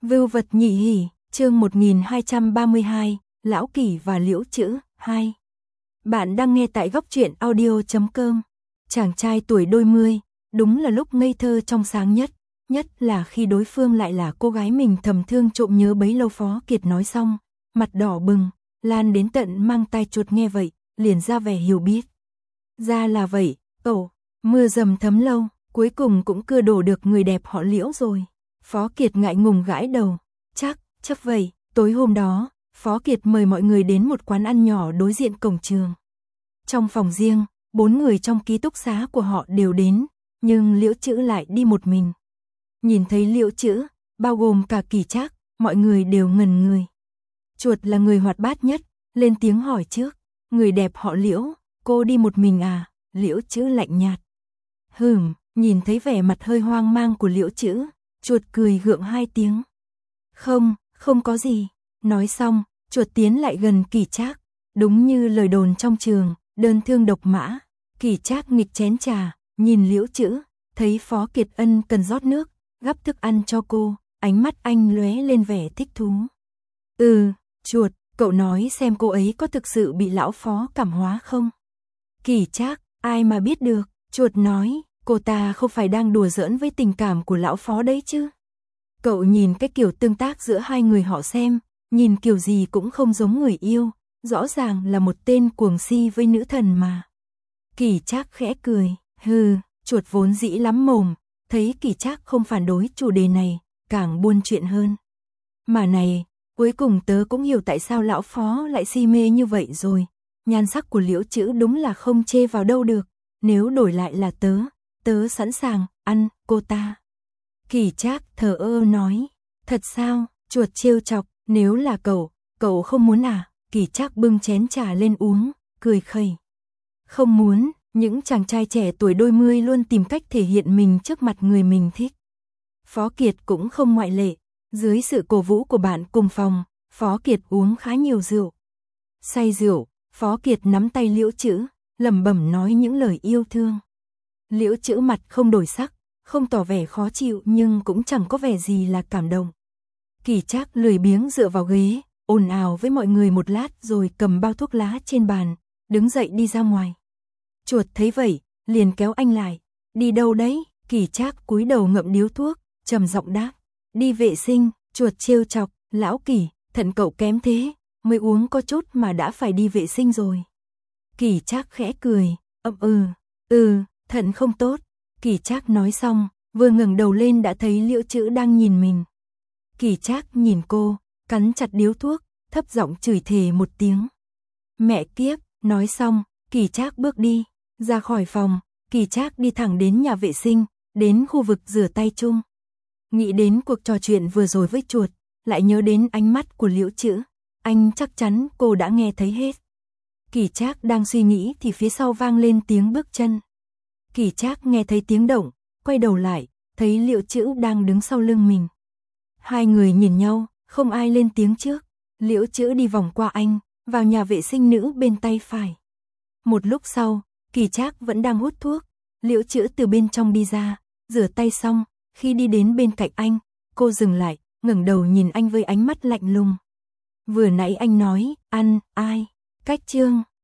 Vưu vật nhị hỉ, chương 1232, Lão Kỷ và Liễu Chữ, 2. Bạn đang nghe tại góc truyện audio.com. Chàng trai tuổi đôi mươi, đúng là lúc ngây thơ trong sáng nhất, nhất là khi đối phương lại là cô gái mình thầm thương trộm nhớ bấy lâu. Phó Kiệt nói xong, mặt đỏ bừng, lan đến tận mang tai chuột nghe vậy, liền ra vẻ hiểu biết. Ra là vậy, cậu, mưa dầm thấm lâu, cuối cùng cũng cưa đổ được người đẹp họ Liễu rồi. Phó Kiệt ngại ngùng gãi đầu, chắc vậy. Tối hôm đó, Phó Kiệt mời mọi người đến một quán ăn nhỏ đối diện cổng trường. Trong phòng riêng, 4 người trong ký túc xá của họ đều đến, nhưng Liễu Chữ lại đi một mình. Nhìn thấy Liễu Chữ, bao gồm cả Kỳ Trác, mọi người đều ngẩn người. Chuột là người hoạt bát nhất, lên tiếng hỏi trước, người đẹp họ Liễu, cô đi một mình à? Liễu Chữ lạnh nhạt. Nhìn thấy vẻ mặt hơi hoang mang của Liễu Chữ, chuột cười gượng 2 tiếng. Không có gì. Nói xong, chuột tiến lại gần Kỳ Trác. Đúng như lời đồn trong trường, đơn thương độc mã. Kỳ Trác nghịch chén trà, nhìn Liễu Chữ, thấy Phó Kiệt ân cần rót nước, gắp thức ăn cho cô, ánh mắt anh lóe lên vẻ thích thú. Chuột, cậu nói xem cô ấy có thực sự bị lão Phó cảm hóa không? Kỳ Trác, ai mà biết được, chuột nói, cô ta không phải đang đùa giỡn với tình cảm của lão Phó đấy chứ. Cậu nhìn cái kiểu tương tác giữa hai người họ xem, nhìn kiểu gì cũng không giống người yêu, rõ ràng là một tên cuồng si với nữ thần mà. Kỳ Trác khẽ cười, chuột vốn dĩ lắm mồm, thấy Kỳ Trác không phản đối chủ đề này, càng buôn chuyện hơn. Mà này, cuối cùng tớ cũng hiểu tại sao lão Phó lại si mê như vậy rồi, nhan sắc của Liễu Chữ đúng là không chê vào đâu được, nếu đổi lại là tớ sẵn sàng ăn cô ta. Kỳ Trác thờ ơ nói, thật sao? Chuột trêu chọc, nếu là cậu không muốn à? Kỳ Trác bưng chén trà lên uống, cười khẩy. Không muốn, những chàng trai trẻ tuổi đôi mươi luôn tìm cách thể hiện mình trước mặt người mình thích. Phó Kiệt cũng không ngoại lệ, dưới sự cổ vũ của bạn cùng phòng, Phó Kiệt uống khá nhiều rượu. Say rượu, Phó Kiệt nắm tay Liễu Chữ, lẩm bẩm nói những lời yêu thương. Liễu Chữ mặt không đổi sắc, không tỏ vẻ khó chịu nhưng cũng chẳng có vẻ gì là cảm động. Kỳ Trác lười biếng dựa vào ghế, ồn ào với mọi người một lát rồi cầm bao thuốc lá trên bàn, đứng dậy đi ra ngoài. Chuột thấy vậy, liền kéo anh lại. Đi đâu đấy? Kỳ Trác cúi đầu ngậm điếu thuốc, trầm giọng đáp. Đi vệ sinh. Chuột trêu chọc, lão Kỳ, thận cậu kém thế, mới uống có chút mà đã phải đi vệ sinh rồi. Kỳ Trác khẽ cười, thận không tốt. Kỳ Trác nói xong, vừa ngẩng đầu lên đã thấy Liễu Chữ đang nhìn mình. Kỳ Trác nhìn cô, cắn chặt điếu thuốc, thấp giọng chửi thề một tiếng. Mẹ kiếp, nói xong, Kỳ Trác bước đi, ra khỏi phòng, Kỳ Trác đi thẳng đến nhà vệ sinh, đến khu vực rửa tay chung. Nghĩ đến cuộc trò chuyện vừa rồi với chuột, lại nhớ đến ánh mắt của Liễu Chữ, anh chắc chắn cô đã nghe thấy hết. Kỳ Trác đang suy nghĩ thì phía sau vang lên tiếng bước chân. Kỳ Trác nghe thấy tiếng động, quay đầu lại, thấy Liễu Chữ đang đứng sau lưng mình. Hai người nhìn nhau, không ai lên tiếng trước. Liễu Chữ đi vòng qua anh, vào nhà vệ sinh nữ bên tay phải. Một lúc sau, Kỳ Trác vẫn đang hút thuốc. Liễu Chữ từ bên trong đi ra, rửa tay xong, khi đi đến bên cạnh anh, cô dừng lại, ngẩng đầu nhìn anh với ánh mắt lạnh lùng. Vừa nãy anh nói, ăn, ai? Cách chương